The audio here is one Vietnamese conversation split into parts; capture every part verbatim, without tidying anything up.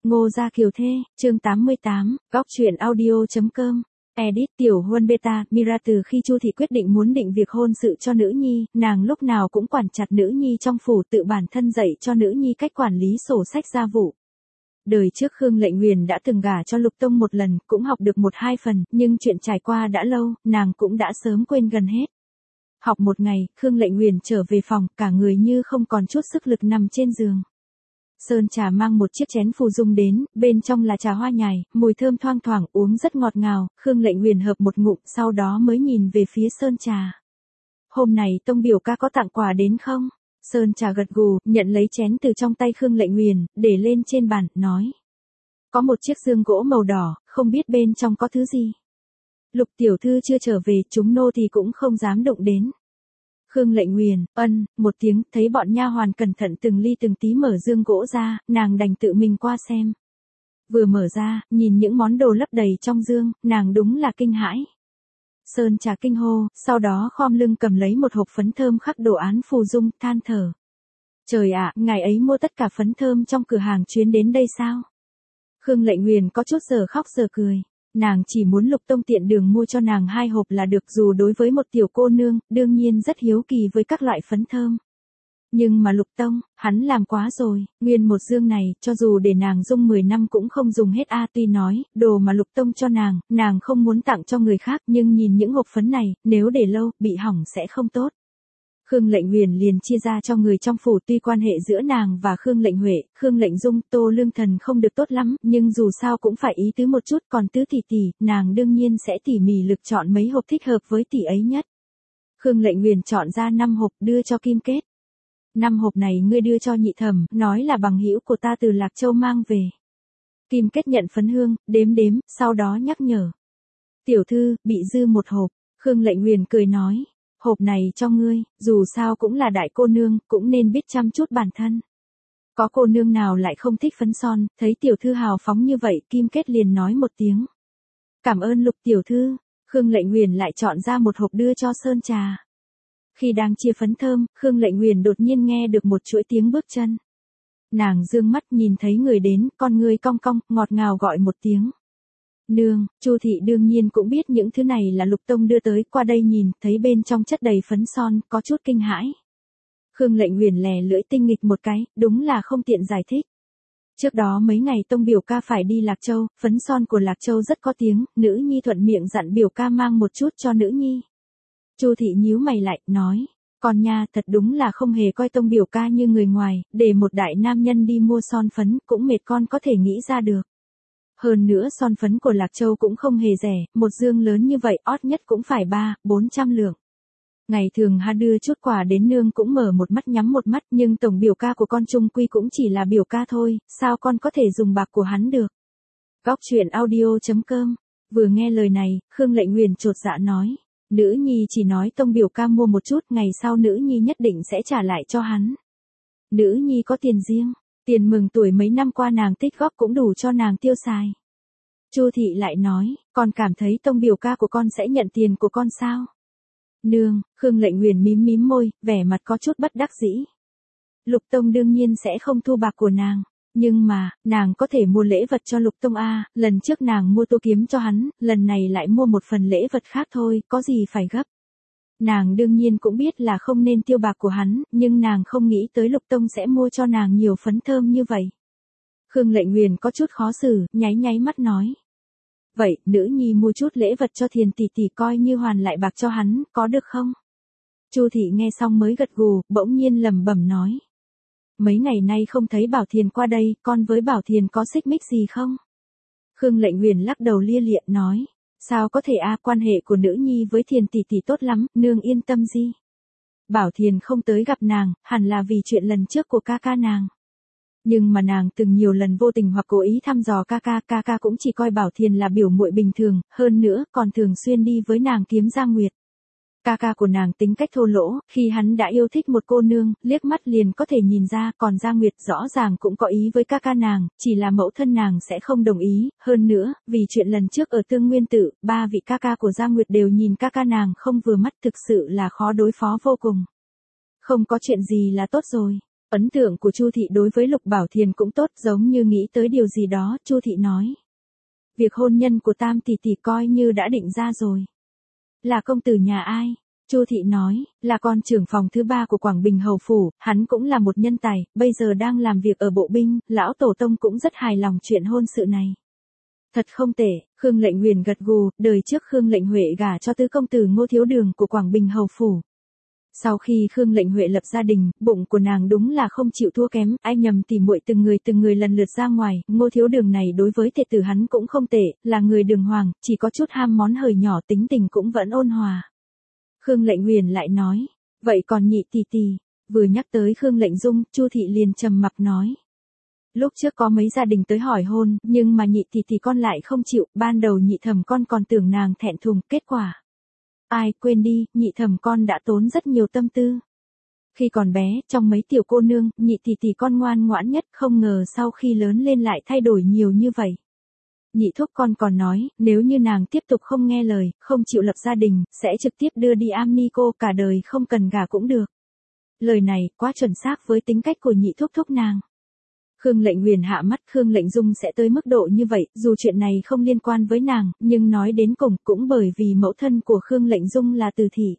Ngô Gia Kiều Thê, chương tám mươi tám, góc truyện audio.com. Edit Tiểu Huân Beta, Mira từ khi Chu thị quyết định muốn định việc hôn sự cho nữ nhi, nàng lúc nào cũng quản chặt nữ nhi trong phủ, tự bản thân dạy cho nữ nhi cách quản lý sổ sách gia vụ. Đời trước Khương Lệnh Nguyền đã từng gả cho Lục Tông một lần, cũng học được một hai phần, nhưng chuyện trải qua đã lâu, nàng cũng đã sớm quên gần hết. Học một ngày, Khương Lệnh Nguyền trở về phòng, cả người như không còn chút sức lực nằm trên giường. Sơn trà mang một chiếc chén phù dung đến, bên trong là trà hoa nhài, mùi thơm thoang thoảng, uống rất ngọt ngào. Khương Lệnh Nguyền hợp một ngụm, sau đó mới nhìn về phía sơn trà. Hôm này Tông biểu ca có tặng quà đến không? Sơn trà gật gù, nhận lấy chén từ trong tay Khương Lệnh Nguyền, để lên trên bàn, nói. Có một chiếc dương gỗ màu đỏ, không biết bên trong có thứ gì. Lục tiểu thư chưa trở về, chúng nô thì cũng không dám động đến. Khương Lệnh Nguyền, ân, một tiếng, thấy bọn nha hoàn cẩn thận từng ly từng tí mở dương gỗ ra, nàng đành tự mình qua xem. Vừa mở ra, nhìn những món đồ lấp đầy trong dương, nàng đúng là kinh hãi. Sơn trà kinh hô, sau đó khom lưng cầm lấy một hộp phấn thơm khắc đồ án phù dung, than thở. Trời ạ, ngài ấy mua tất cả phấn thơm trong cửa hàng chuyến đến đây sao? Khương Lệnh Nguyền có chút giờ khóc giờ cười. Nàng chỉ muốn Lục Tông tiện đường mua cho nàng hai hộp là được, dù đối với một tiểu cô nương, đương nhiên rất hiếu kỳ với các loại phấn thơm. Nhưng mà Lục Tông, hắn làm quá rồi, nguyên một dương này, cho dù để nàng dùng mười năm cũng không dùng hết a. Tuy nói, đồ mà Lục Tông cho nàng, nàng không muốn tặng cho người khác, nhưng nhìn những hộp phấn này, nếu để lâu, bị hỏng sẽ không tốt. Khương Lệnh Nguyền liền chia ra cho người trong phủ, tuy quan hệ giữa nàng và Khương Lệnh Huệ, Khương Lệnh Dung, Tô Lương Thần không được tốt lắm, nhưng dù sao cũng phải ý tứ một chút, còn tứ tỷ tỷ, nàng đương nhiên sẽ tỉ mỉ lực chọn mấy hộp thích hợp với tỷ ấy nhất. Khương Lệnh Nguyền chọn ra năm hộp đưa cho Kim Kết. Năm hộp này ngươi đưa cho nhị thẩm, nói là bằng hữu của ta từ Lạc Châu mang về. Kim Kết nhận phấn hương, đếm đếm, sau đó nhắc nhở. Tiểu thư, bị dư một hộp. Khương Lệnh Nguyền cười nói. Hộp này cho ngươi, dù sao cũng là đại cô nương, cũng nên biết chăm chút bản thân. Có cô nương nào lại không thích phấn son, thấy tiểu thư hào phóng như vậy, Kim Kết liền nói một tiếng. Cảm ơn Lục tiểu thư. Khương Lệnh Nguyền lại chọn ra một hộp đưa cho Sơn trà. Khi đang chia phấn thơm, Khương Lệnh Nguyền đột nhiên nghe được một chuỗi tiếng bước chân. Nàng dương mắt nhìn thấy người đến, con người cong cong, ngọt ngào gọi một tiếng. Nương, Chu thị đương nhiên cũng biết những thứ này là Lục Tông đưa tới, qua đây nhìn, thấy bên trong chất đầy phấn son, có chút kinh hãi. Khương Lệnh Nguyền lè lưỡi tinh nghịch một cái, đúng là không tiện giải thích. Trước đó mấy ngày Tông biểu ca phải đi Lạc Châu, phấn son của Lạc Châu rất có tiếng, nữ nhi thuận miệng dặn biểu ca mang một chút cho nữ nhi. Chu thị nhíu mày lại, nói, con nha, thật đúng là không hề coi Tông biểu ca như người ngoài, để một đại nam nhân đi mua son phấn, cũng mệt con có thể nghĩ ra được. Hơn nữa son phấn của Lạc Châu cũng không hề rẻ, một dương lớn như vậy ót nhất cũng phải ba, bốn trăm lượng. Ngày thường ha đưa chút quà đến nương cũng mở một mắt nhắm một mắt, nhưng tổng biểu ca của con chung quy cũng chỉ là biểu ca thôi, sao con có thể dùng bạc của hắn được. Góc truyện audio.com. Vừa nghe lời này, Khương Lệnh Nguyền chột dạ nói. Nữ nhi chỉ nói tông biểu ca mua một chút, ngày sau nữ nhi nhất định sẽ trả lại cho hắn. Nữ nhi có tiền riêng. Tiền mừng tuổi mấy năm qua nàng tích góp cũng đủ cho nàng tiêu xài. Chu thị lại nói, con cảm thấy tông biểu ca của con sẽ nhận tiền của con sao? Nương, Khương Lệnh Nguyền mím mím môi, vẻ mặt có chút bất đắc dĩ. Lục Tông đương nhiên sẽ không thu bạc của nàng, nhưng mà, nàng có thể mua lễ vật cho Lục Tông a, lần trước nàng mua tô kiếm cho hắn, lần này lại mua một phần lễ vật khác thôi, có gì phải gấp. Nàng đương nhiên cũng biết là không nên tiêu bạc của hắn, nhưng nàng không nghĩ tới Lục Tông sẽ mua cho nàng nhiều phấn thơm như vậy. Khương Lệnh Nguyền có chút khó xử, nháy nháy mắt nói. Vậy, nữ nhi mua chút lễ vật cho Thiền tỷ tỷ coi như hoàn lại bạc cho hắn, có được không? Chu thị nghe xong mới gật gù, bỗng nhiên lẩm bẩm nói. Mấy ngày nay không thấy Bảo Thiền qua đây, con với Bảo Thiền có xích mích gì không? Khương Lệnh Nguyền lắc đầu lia lịa nói. Sao có thể a, quan hệ của nữ nhi với Thiền tỷ tỷ tốt lắm, nương yên tâm gì. Bảo Thiền không tới gặp nàng, hẳn là vì chuyện lần trước của ca ca nàng. Nhưng mà nàng từng nhiều lần vô tình hoặc cố ý thăm dò ca ca, ca ca cũng chỉ coi Bảo Thiền là biểu muội bình thường, hơn nữa còn thường xuyên đi với nàng kiếm Gia Nguyệt. Ca ca của nàng tính cách thô lỗ, khi hắn đã yêu thích một cô nương, liếc mắt liền có thể nhìn ra, còn Gia Nguyệt rõ ràng cũng có ý với ca ca nàng, chỉ là mẫu thân nàng sẽ không đồng ý, hơn nữa, vì chuyện lần trước ở Tương Nguyên Tự, ba vị ca ca của Gia Nguyệt đều nhìn ca ca nàng không vừa mắt, thực sự là khó đối phó vô cùng. Không có chuyện gì là tốt rồi. Ấn tượng của Chu thị đối với Lục Bảo Thiền cũng tốt, giống như nghĩ tới điều gì đó, Chu thị nói. Việc hôn nhân của Tam tỷ tỷ coi như đã định ra rồi. Là công tử nhà ai? Chu thị nói, là con trưởng phòng thứ ba của Quảng Bình Hầu Phủ, hắn cũng là một nhân tài, bây giờ đang làm việc ở bộ binh, lão tổ tông cũng rất hài lòng chuyện hôn sự này. Thật không tệ, Khương Lệnh Huyền gật gù, đời trước Khương Lệnh Huệ gả cho tứ công tử Ngô Thiếu Đường của Quảng Bình Hầu Phủ. Sau khi Khương Lệnh Huệ lập gia đình, bụng của nàng đúng là không chịu thua kém, ai nhầm tỉ muội từng người từng người lần lượt ra ngoài, Ngô Thiếu Đường này đối với thê tử hắn cũng không tệ, là người đường hoàng, chỉ có chút ham món hời nhỏ, tính tình cũng vẫn ôn hòa. Khương Lệnh Huyền lại nói, vậy còn nhị tỷ tỷ, vừa nhắc tới Khương Lệnh Dung, Chu thị liền trầm mặc nói. Lúc trước có mấy gia đình tới hỏi hôn, nhưng mà nhị tỷ tỷ con lại không chịu, ban đầu nhị thẩm con còn tưởng nàng thẹn thùng, kết quả. Ai, quên đi, nhị thẩm con đã tốn rất nhiều tâm tư. Khi còn bé, trong mấy tiểu cô nương, nhị tỷ tỷ con ngoan ngoãn nhất, không ngờ sau khi lớn lên lại thay đổi nhiều như vậy. Nhị thúc con còn nói, nếu như nàng tiếp tục không nghe lời, không chịu lập gia đình, sẽ trực tiếp đưa đi am ni cô, cả đời không cần gả cũng được. Lời này, quá chuẩn xác với tính cách của nhị thúc thúc nàng. Khương Lệnh Huyền hạ mắt, Khương Lệnh Dung sẽ tới mức độ như vậy, dù chuyện này không liên quan với nàng, nhưng nói đến cùng cũng bởi vì mẫu thân của Khương Lệnh Dung là Từ thị.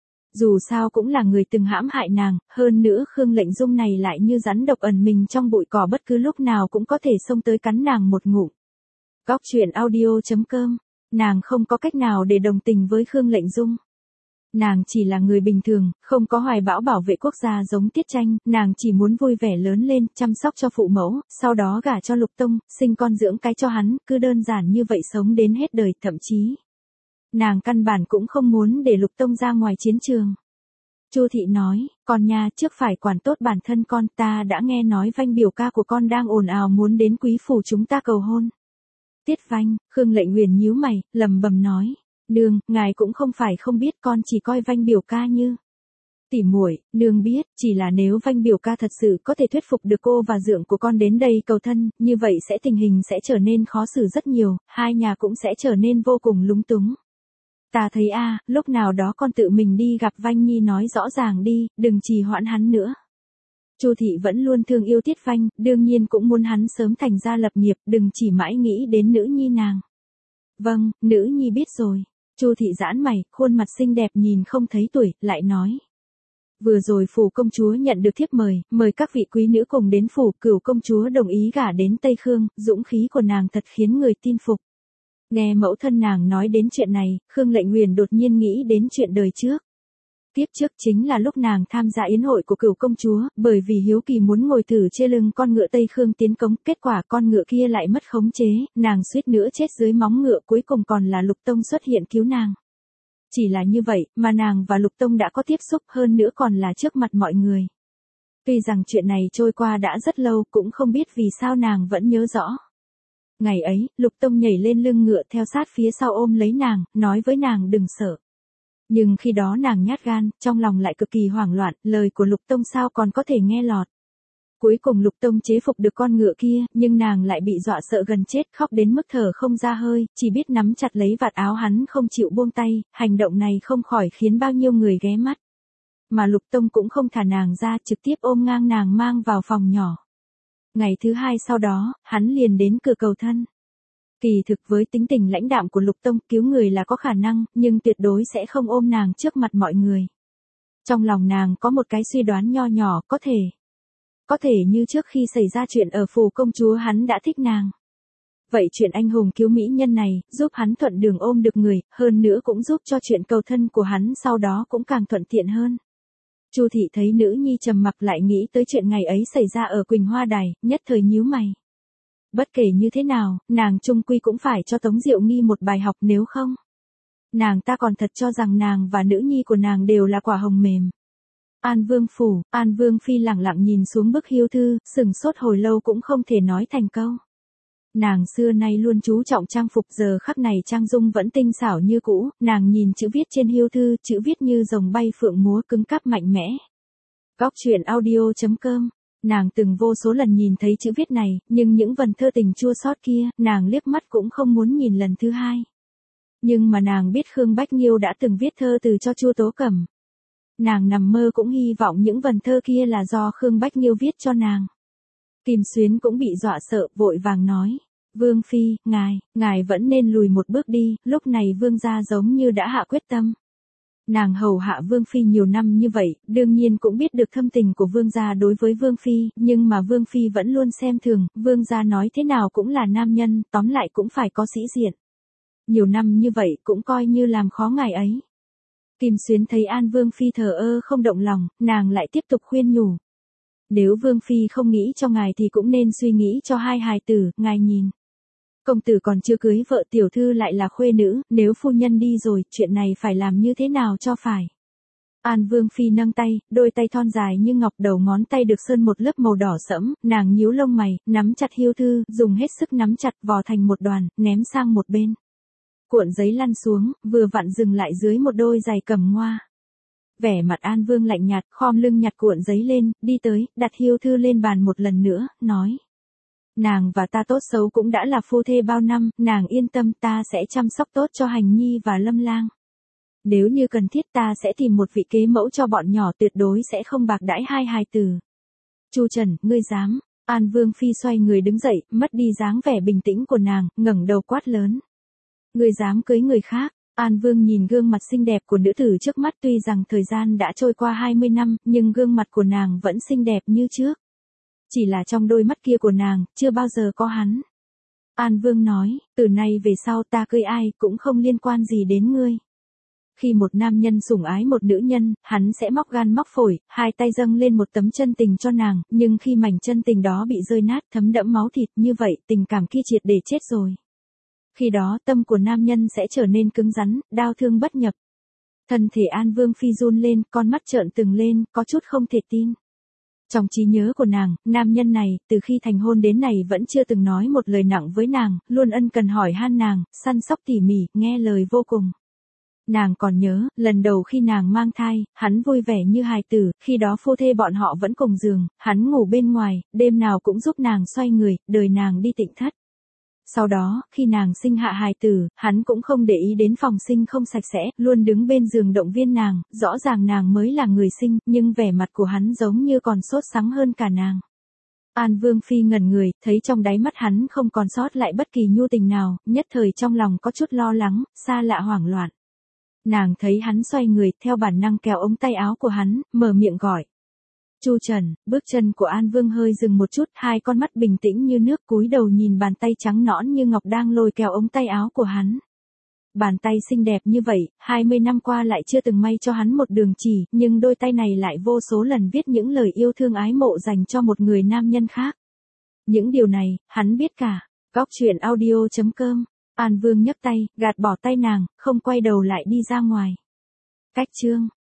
Dù sao cũng là người từng hãm hại nàng, hơn nữa Khương Lệnh Dung này lại như rắn độc ẩn mình trong bụi cỏ, bất cứ lúc nào cũng có thể xông tới cắn nàng một ngụm. Góc truyện audio chấm com, nàng không có cách nào để đồng tình với Khương Lệnh Dung. Nàng chỉ là người bình thường, không có hoài bão bảo vệ quốc gia giống Tiết Tranh, nàng chỉ muốn vui vẻ lớn lên, chăm sóc cho phụ mẫu, sau đó gả cho Lục Tông, sinh con dưỡng cái cho hắn, cứ đơn giản như vậy sống đến hết đời, thậm chí. Nàng căn bản cũng không muốn để Lục Tông ra ngoài chiến trường. Chu thị nói, con nha, trước phải quản tốt bản thân con, ta đã nghe nói Vanh biểu ca của con đang ồn ào muốn đến quý phủ chúng ta cầu hôn. Tiết Vanh, Khương Lệnh Huyền nhíu mày, lẩm bẩm nói. Nương, ngài cũng không phải không biết, con chỉ coi Vanh biểu ca như tỉ muội, nương biết, chỉ là nếu Vanh biểu ca thật sự có thể thuyết phục được cô và dượng của con đến đây cầu thân, như vậy sẽ tình hình sẽ trở nên khó xử rất nhiều, hai nhà cũng sẽ trở nên vô cùng lúng túng. Ta thấy a, lúc nào đó con tự mình đi gặp Vanh Nhi nói rõ ràng đi, đừng trì hoãn hắn nữa. Chu thị vẫn luôn thương yêu Tiết Vanh, đương nhiên cũng muốn hắn sớm thành gia lập nghiệp, đừng chỉ mãi nghĩ đến nữ nhi nàng. Vâng, nữ nhi biết rồi. Chu thị giãn mày, khuôn mặt xinh đẹp nhìn không thấy tuổi, lại nói. Vừa rồi phủ công chúa nhận được thiếp mời, mời các vị quý nữ cùng đến phủ, cửu công chúa đồng ý gả đến Tây Khương, dũng khí của nàng thật khiến người tin phục. Nghe mẫu thân nàng nói đến chuyện này, Khương Lệnh Huyền đột nhiên nghĩ đến chuyện đời trước. Tiếp trước chính là lúc nàng tham gia yến hội của cửu công chúa, bởi vì hiếu kỳ muốn ngồi thử trên lưng con ngựa Tây Khương tiến cống, kết quả con ngựa kia lại mất khống chế, nàng suýt nữa chết dưới móng ngựa, cuối cùng còn là Lục Tông xuất hiện cứu nàng. Chỉ là như vậy, mà nàng và Lục Tông đã có tiếp xúc, hơn nữa còn là trước mặt mọi người. Tuy rằng chuyện này trôi qua đã rất lâu, cũng không biết vì sao nàng vẫn nhớ rõ. Ngày ấy, Lục Tông nhảy lên lưng ngựa theo sát phía sau ôm lấy nàng, nói với nàng đừng sợ. Nhưng khi đó nàng nhát gan, trong lòng lại cực kỳ hoảng loạn, lời của Lục Tông sao còn có thể nghe lọt. Cuối cùng Lục Tông chế phục được con ngựa kia, nhưng nàng lại bị dọa sợ gần chết, khóc đến mức thở không ra hơi, chỉ biết nắm chặt lấy vạt áo hắn không chịu buông tay, hành động này không khỏi khiến bao nhiêu người ghé mắt. Mà Lục Tông cũng không thả nàng ra, trực tiếp ôm ngang nàng mang vào phòng nhỏ. Ngày thứ hai sau đó, hắn liền đến cửa cầu thân. Kỳ thực với tính tình lãnh đạm của Lục Tông, cứu người là có khả năng, nhưng tuyệt đối sẽ không ôm nàng trước mặt mọi người. Trong lòng nàng có một cái suy đoán nho nhỏ, có thể. Có thể như trước khi xảy ra chuyện ở phủ công chúa hắn đã thích nàng. Vậy chuyện anh hùng cứu mỹ nhân này, giúp hắn thuận đường ôm được người, hơn nữa cũng giúp cho chuyện cầu thân của hắn sau đó cũng càng thuận tiện hơn. Chu thị thấy nữ nhi trầm mặc lại nghĩ tới chuyện ngày ấy xảy ra ở Quỳnh Hoa Đài, nhất thời nhíu mày. Bất kể như thế nào, nàng chung quy cũng phải cho Tống Diệu Nghi một bài học, nếu không. Nàng ta còn thật cho rằng nàng và nữ nhi của nàng đều là quả hồng mềm. An Vương phủ, An Vương phi lẳng lặng nhìn xuống bức hiếu thư, sừng sốt hồi lâu cũng không thể nói thành câu. Nàng xưa nay luôn chú trọng trang phục, giờ khắc này trang dung vẫn tinh xảo như cũ, nàng nhìn chữ viết trên hiếu thư, chữ viết như rồng bay phượng múa, cứng cáp mạnh mẽ. Góc truyện audio chấm com. Nàng từng vô số lần nhìn thấy chữ viết này, nhưng những vần thơ tình chua xót kia, nàng liếc mắt cũng không muốn nhìn lần thứ hai. Nhưng mà nàng biết Khương Bách Nhiêu đã từng viết thơ từ cho Chu Tố Cẩm. Nàng nằm mơ cũng hy vọng những vần thơ kia là do Khương Bách Nghiêu viết cho nàng. Kim Xuyến cũng bị dọa sợ, vội vàng nói. Vương Phi, ngài, ngài vẫn nên lùi một bước đi, lúc này Vương gia giống như đã hạ quyết tâm. Nàng hầu hạ Vương Phi nhiều năm như vậy, đương nhiên cũng biết được thâm tình của Vương gia đối với Vương Phi, nhưng mà Vương Phi vẫn luôn xem thường, Vương gia nói thế nào cũng là nam nhân, tóm lại cũng phải có sĩ diện. Nhiều năm như vậy cũng coi như làm khó ngài ấy. Kim Xuyến thấy An Vương Phi thờ ơ không động lòng, nàng lại tiếp tục khuyên nhủ. Nếu Vương Phi không nghĩ cho ngài thì cũng nên suy nghĩ cho hai hài tử, ngài nhìn. Công tử còn chưa cưới vợ, tiểu thư lại là khuê nữ, nếu phu nhân đi rồi, chuyện này phải làm như thế nào cho phải. An Vương Phi nâng tay, đôi tay thon dài như ngọc, đầu ngón tay được sơn một lớp màu đỏ sẫm, nàng nhíu lông mày, nắm chặt hiêu thư, dùng hết sức nắm chặt, vò thành một đoàn, ném sang một bên. Cuộn giấy lăn xuống, vừa vặn dừng lại dưới một đôi giày cẩm hoa. Vẻ mặt An Vương lạnh nhạt, khom lưng nhặt cuộn giấy lên, đi tới, đặt hiêu thư lên bàn một lần nữa, nói. Nàng và ta tốt xấu cũng đã là phu thê bao năm, nàng yên tâm, ta sẽ chăm sóc tốt cho Hành Nhi và Lâm Lang. Nếu như cần thiết ta sẽ tìm một vị kế mẫu cho bọn nhỏ, tuyệt đối sẽ không bạc đãi hai hài tử. Chu Trần, ngươi dám? An Vương Phi xoay người đứng dậy, mất đi dáng vẻ bình tĩnh của nàng, ngẩng đầu quát lớn. Ngươi dám cưới người khác? An Vương nhìn gương mặt xinh đẹp của nữ tử trước mắt, tuy rằng thời gian đã trôi qua hai mươi năm, nhưng gương mặt của nàng vẫn xinh đẹp như trước. Chỉ là trong đôi mắt kia của nàng, chưa bao giờ có hắn. An Vương nói, từ nay về sau ta cưới ai cũng không liên quan gì đến ngươi. Khi một nam nhân sủng ái một nữ nhân, hắn sẽ móc gan móc phổi, hai tay dâng lên một tấm chân tình cho nàng, nhưng khi mảnh chân tình đó bị rơi nát, thấm đẫm máu thịt, như vậy, tình cảm kia triệt để chết rồi. Khi đó tâm của nam nhân sẽ trở nên cứng rắn, đau thương bất nhập. Thân thể An Vương Phi run lên, con mắt trợn trừng lên, có chút không thể tin. Trong trí nhớ của nàng, nam nhân này, từ khi thành hôn đến này vẫn chưa từng nói một lời nặng với nàng, luôn ân cần hỏi han nàng, săn sóc tỉ mỉ, nghe lời vô cùng. Nàng còn nhớ, lần đầu khi nàng mang thai, hắn vui vẻ như hài tử, khi đó phu thê bọn họ vẫn cùng giường, hắn ngủ bên ngoài, đêm nào cũng giúp nàng xoay người, đời nàng đi tịnh thất. Sau đó, khi nàng sinh hạ hài tử, hắn cũng không để ý đến phòng sinh không sạch sẽ, luôn đứng bên giường động viên nàng, rõ ràng nàng mới là người sinh, nhưng vẻ mặt của hắn giống như còn sốt sắng hơn cả nàng. An Vương Phi ngẩn người, thấy trong đáy mắt hắn không còn sót lại bất kỳ nhu tình nào, nhất thời trong lòng có chút lo lắng, xa lạ hoảng loạn. Nàng thấy hắn xoay người, theo bản năng kéo ống tay áo của hắn, mở miệng gọi. Chu Trần, bước chân của An Vương hơi dừng một chút, hai con mắt bình tĩnh như nước, cúi đầu nhìn bàn tay trắng nõn như ngọc đang lôi kéo ống tay áo của hắn. Bàn tay xinh đẹp như vậy, hai mươi năm qua lại chưa từng may cho hắn một đường chỉ, nhưng đôi tay này lại vô số lần viết những lời yêu thương ái mộ dành cho một người nam nhân khác. Những điều này, hắn biết cả. Góc truyện audio chấm com. An Vương nhấc tay, gạt bỏ tay nàng, không quay đầu lại đi ra ngoài. Cách chương